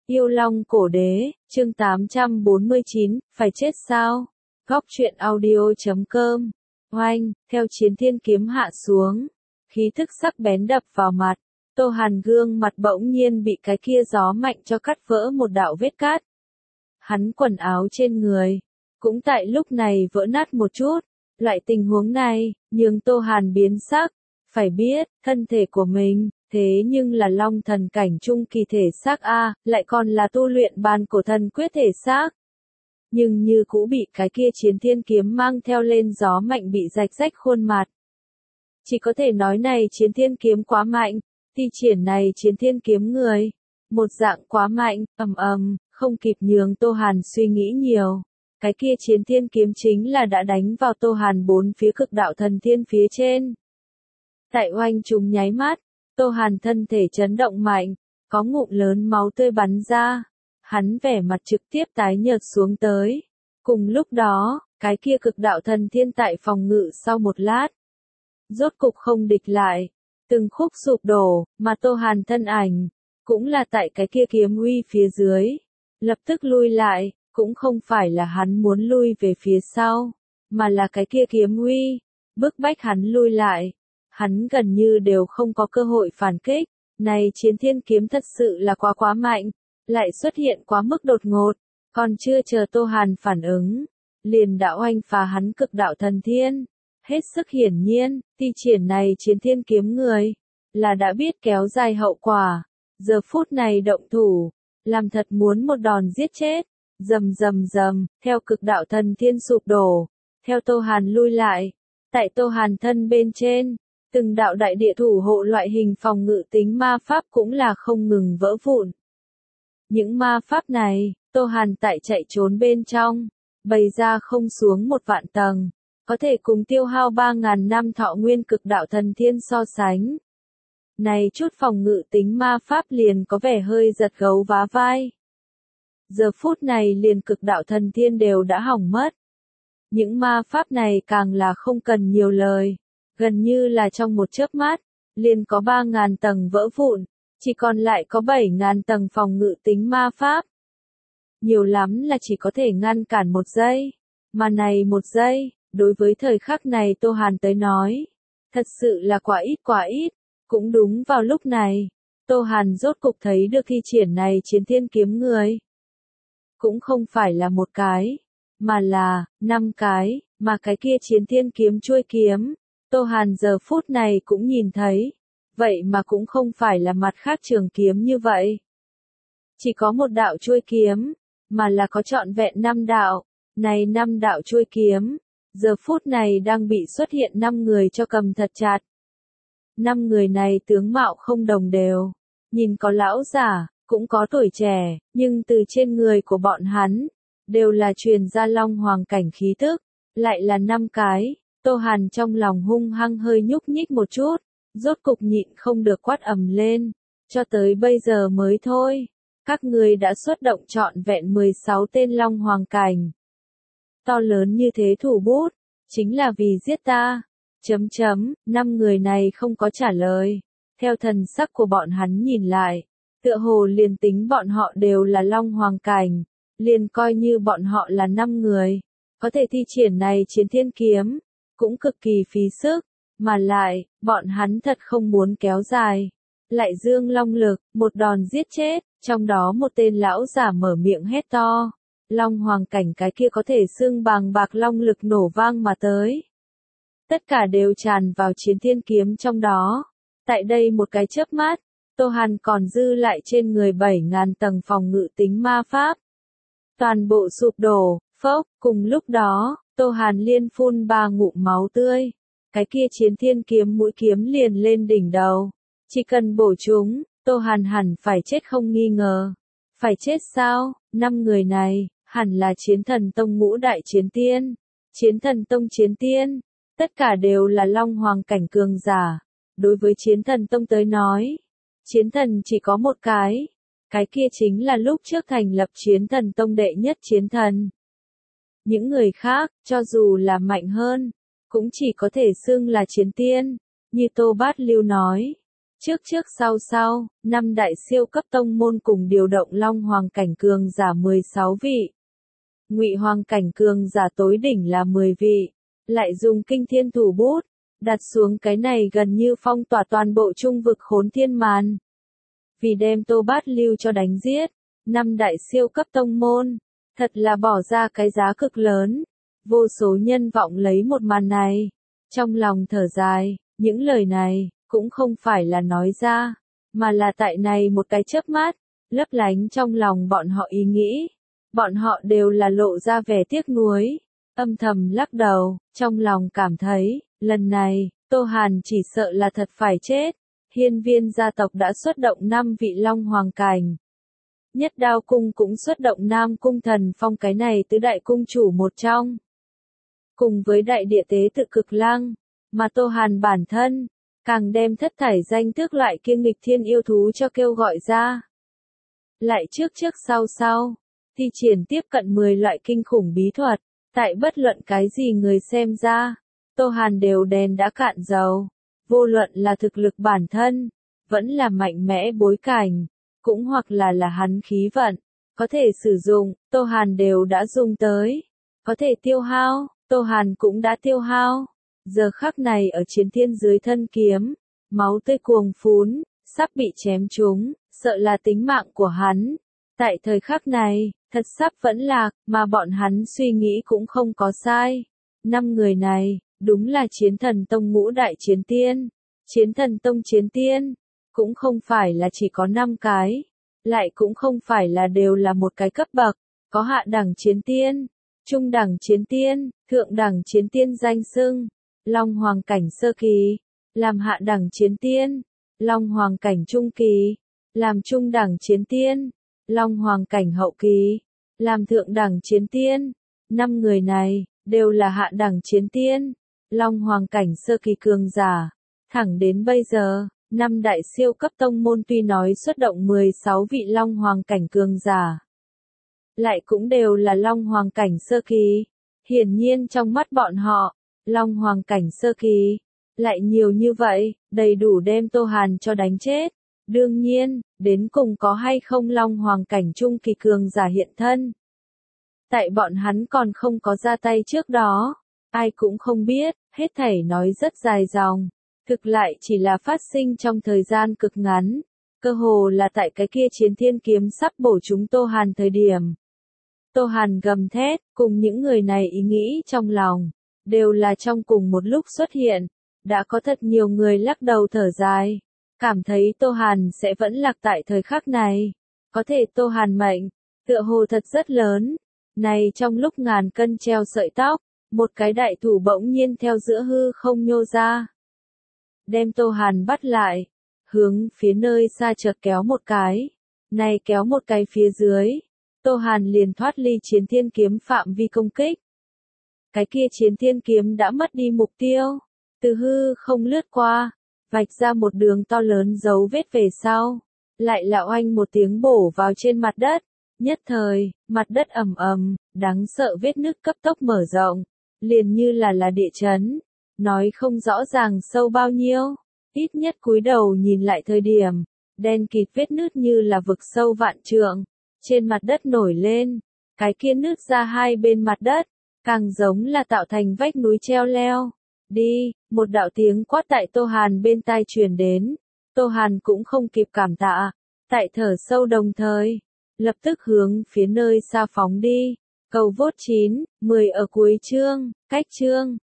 Yêu Long Cổ Đế, chương 849, phải chết sao? Góc truyện audio.com. Oanh, theo chiến thiên kiếm hạ xuống, khí thức sắc bén đập vào mặt, Tô Hàn gương mặt bỗng nhiên bị cái kia gió mạnh cho cắt vỡ một đạo vết cát. Hắn quần áo trên người, cũng tại lúc này vỡ nát một chút, loại tình huống này, nhưng Tô Hàn biến sắc, phải biết, thân thể của mình, thế nhưng là long thần cảnh trung kỳ thể xác A, lại còn là tu luyện bàn cổ thần quyết thể xác. Nhưng như cũ bị cái kia chiến thiên kiếm mang theo lên gió mạnh bị rạch rách khuôn mặt. Chỉ có thể nói này chiến thiên kiếm quá mạnh, thi triển này chiến thiên kiếm người. Một dạng quá mạnh, không kịp nhường Tô Hàn suy nghĩ nhiều. Cái kia chiến thiên kiếm chính là đã đánh vào Tô Hàn bốn phía cực đạo thần thiên phía trên. Tại oanh trùng nháy mắt, Tô Hàn thân thể chấn động mạnh, có ngụm lớn máu tươi bắn ra. Hắn vẻ mặt trực tiếp tái nhợt xuống tới. Cùng lúc đó, cái kia cực đạo thần thiên tại phòng ngự sau một lát. Rốt cục không địch lại, từng khúc sụp đổ, mà Tô Hàn thân ảnh, cũng là tại cái kia kiếm uy phía dưới. Lập tức lui lại, cũng không phải là hắn muốn lui về phía sau, mà là cái kia kiếm uy, bức bách hắn lui lại. Hắn gần như đều không có cơ hội phản kích, này chiến thiên kiếm thật sự là quá mạnh, lại xuất hiện quá mức đột ngột, còn chưa chờ Tô Hàn phản ứng, liền đã oanh phá hắn cực đạo thần thiên. Hết sức hiển nhiên, thi triển này chiến thiên kiếm người, là đã biết kéo dài hậu quả, giờ phút này động thủ, làm thật muốn một đòn giết chết, rầm, theo cực đạo thần thiên sụp đổ, theo Tô Hàn lui lại, tại Tô Hàn thân bên trên, từng đạo đại địa thủ hộ loại hình phòng ngự tính ma pháp cũng là không ngừng vỡ vụn. Những ma pháp này, Tô Hàn tại chạy trốn bên trong, bày ra không xuống 1 vạn tầng, có thể cùng tiêu hao 3.000 năm thọ nguyên cực đạo thần thiên so sánh. Này chút phòng ngự tính ma pháp liền có vẻ hơi giật gấu vá vai. Giờ phút này liền cực đạo thần thiên đều đã hỏng mất. Những ma pháp này càng là không cần nhiều lời, gần như là trong một chớp mắt, liền có 3.000 tầng vỡ vụn, chỉ còn lại có 7.000 tầng phòng ngự tính ma pháp. Nhiều lắm là chỉ có thể ngăn cản 1 giây, mà này 1 giây, đối với thời khắc này Tô Hàn tới nói, thật sự là quá ít. Cũng đúng vào lúc này, Tô Hàn rốt cục thấy được thi triển này chiến thiên kiếm người. Cũng không phải là 1 cái, mà là 5 cái, mà cái kia chiến thiên kiếm chuôi kiếm, Tô Hàn giờ phút này cũng nhìn thấy, vậy mà cũng không phải là mặt khác trường kiếm như vậy. Chỉ có 1 đạo chuôi kiếm, mà là có trọn vẹn 5 đạo, này 5 đạo chuôi kiếm, giờ phút này đang bị xuất hiện 5 người cho cầm thật chặt. 5 người này tướng mạo không đồng đều, nhìn có lão giả, cũng có tuổi trẻ, nhưng từ trên người của bọn hắn, đều là truyền ra long hoàng cảnh khí tức, lại là 5 cái, Tô Hàn trong lòng hung hăng hơi nhúc nhích một chút, rốt cục nhịn không được quát ầm lên, cho tới bây giờ mới thôi, các ngươi đã xuất động trọn vẹn 16 tên long hoàng cảnh. To lớn như thế thủ bút, chính là vì giết ta. 5 người này không có trả lời. Theo thần sắc của bọn hắn nhìn lại, tựa hồ liền tính bọn họ đều là long hoàng cảnh, liền coi như bọn họ là 5 người, có thể thi triển này chiến thiên kiếm, cũng cực kỳ phí sức, mà lại, bọn hắn thật không muốn kéo dài. Lại dương long lực, một đòn giết chết, trong đó một tên lão giả mở miệng hét to. Long hoàng cảnh cái kia có thể xưng bằng bạc long lực nổ vang mà tới. Tất cả đều tràn vào chiến thiên kiếm trong đó. Tại đây một cái chớp mắt, Tô Hàn còn dư lại trên người 7.000 tầng phòng ngự tính ma pháp. Toàn bộ sụp đổ, phốc, cùng lúc đó, Tô Hàn liên phun 3 ngụm máu tươi. Cái kia chiến thiên kiếm mũi kiếm liền lên đỉnh đầu. Chỉ cần bổ chúng, Tô Hàn hẳn phải chết không nghi ngờ. Phải chết sao? 5 người này, hẳn là chiến thần tông ngũ đại chiến tiên. Chiến thần tông chiến tiên, tất cả đều là long hoàng cảnh cường giả. Đối với chiến thần tông tới nói, chiến thần chỉ có 1 cái kia chính là lúc trước thành lập chiến thần tông đệ nhất chiến thần. Những người khác, cho dù là mạnh hơn, cũng chỉ có thể xưng là chiến tiên, như Tô Bát Lưu nói. Trước trước sau sau, 5 đại siêu cấp tông môn cùng điều động Long Hoàng cảnh cường giả 16 vị. Ngụy Hoàng cảnh cường giả tối đỉnh là 10 vị, lại dùng kinh thiên thủ bút, đặt xuống cái này gần như phong tỏa toàn bộ trung vực Khốn Thiên Màn. Vì đem Tô Bát Lưu cho đánh giết, 5 đại siêu cấp tông môn, thật là bỏ ra cái giá cực lớn. Vô số nhân vọng lấy một màn này, trong lòng thở dài, những lời này cũng không phải là nói ra, mà là tại này một cái chớp mắt, lấp lánh trong lòng bọn họ ý nghĩ. Bọn họ đều là lộ ra vẻ tiếc nuối, âm thầm lắc đầu, trong lòng cảm thấy, lần này, Tô Hàn chỉ sợ là thật phải chết. Hiên Viên gia tộc đã xuất động 5 vị Long Hoàng cảnh. Nhất Đao cung cũng xuất động Nam cung Thần Phong cái này tứ đại cung chủ một trong. Cùng với đại địa tế tự Cực Lăng, mà Tô Hàn bản thân, càng đem thất thải danh tước loại kia nghịch thiên yêu thú cho kêu gọi ra. Lại trước trước sau sau, thi triển tiếp cận 10 loại kinh khủng bí thuật, tại bất luận cái gì người xem ra, Tô Hàn đều đèn đã cạn dầu, vô luận là thực lực bản thân, vẫn là mạnh mẽ bối cảnh, cũng hoặc là hắn khí vận, có thể sử dụng, Tô Hàn đều đã dùng tới, có thể tiêu hao, Tô Hàn cũng đã tiêu hao. Giờ khắc này ở chiến thiên dưới thân kiếm, máu tươi cuồng phún, sắp bị chém trúng, sợ là tính mạng của hắn. Tại thời khắc này, thật sắp vẫn lạc, mà bọn hắn suy nghĩ cũng không có sai. 5 người này, đúng là Chiến Thần Tông ngũ đại chiến tiên. Chiến Thần Tông chiến tiên, cũng không phải là chỉ có 5 cái, lại cũng không phải là đều là một cái cấp bậc, có hạ đẳng chiến tiên, trung đẳng chiến tiên, thượng đẳng chiến tiên danh xưng. Long Hoàng cảnh sơ kỳ, làm hạ đẳng chiến tiên, Long Hoàng cảnh trung kỳ, làm trung đẳng chiến tiên, Long Hoàng cảnh hậu kỳ, làm thượng đẳng chiến tiên. 5 người này, đều là hạ đẳng chiến tiên, Long Hoàng cảnh sơ kỳ cường giả. Thẳng đến bây giờ, 5 đại siêu cấp tông môn tuy nói xuất động 16 vị Long Hoàng cảnh cường giả, lại cũng đều là Long Hoàng cảnh sơ kỳ. Hiển nhiên trong mắt bọn họ, Long Hoàng cảnh sơ kỳ, lại nhiều như vậy, đầy đủ đem Tô Hàn cho đánh chết. Đương nhiên, đến cùng có hay không Long Hoàng cảnh trung kỳ cường giả hiện thân. Tại bọn hắn còn không có ra tay trước đó, ai cũng không biết, hết thảy nói rất dài dòng, thực lại chỉ là phát sinh trong thời gian cực ngắn, cơ hồ là tại cái kia chiến thiên kiếm sắp bổ chúng Tô Hàn thời điểm. Tô Hàn gầm thét, cùng những người này ý nghĩ trong lòng, đều là trong cùng một lúc xuất hiện, đã có thật nhiều người lắc đầu thở dài, cảm thấy Tô Hàn sẽ vẫn lạc tại thời khắc này. Có thể Tô Hàn mệnh, tựa hồ thật rất lớn, này trong lúc ngàn cân treo sợi tóc, một cái đại thủ bỗng nhiên theo giữa hư không nhô ra, đem Tô Hàn bắt lại, hướng phía nơi xa chợt kéo một cái, này kéo một cái phía dưới, Tô Hàn liền thoát ly chiến thiên kiếm phạm vi công kích. Cái kia chiến thiên kiếm đã mất đi mục tiêu, từ hư không lướt qua, vạch ra một đường to lớn dấu vết về sau, lại là oanh một tiếng bổ vào trên mặt đất, nhất thời, mặt đất ầm ầm, đáng sợ vết nứt cấp tốc mở rộng, liền như là địa chấn, nói không rõ ràng sâu bao nhiêu, ít nhất cúi đầu nhìn lại thời điểm, đen kịt vết nứt như là vực sâu vạn trượng, trên mặt đất nổi lên, cái kia nứt ra hai bên mặt đất, càng giống là tạo thành vách núi treo leo. Đi, một đạo tiếng quát tại Tô Hàn bên tai truyền đến, Tô Hàn cũng không kịp cảm tạ, tại thở sâu đồng thời, lập tức hướng phía nơi xa phóng đi. Cầu vote 9, 10 ở cuối chương, cách chương.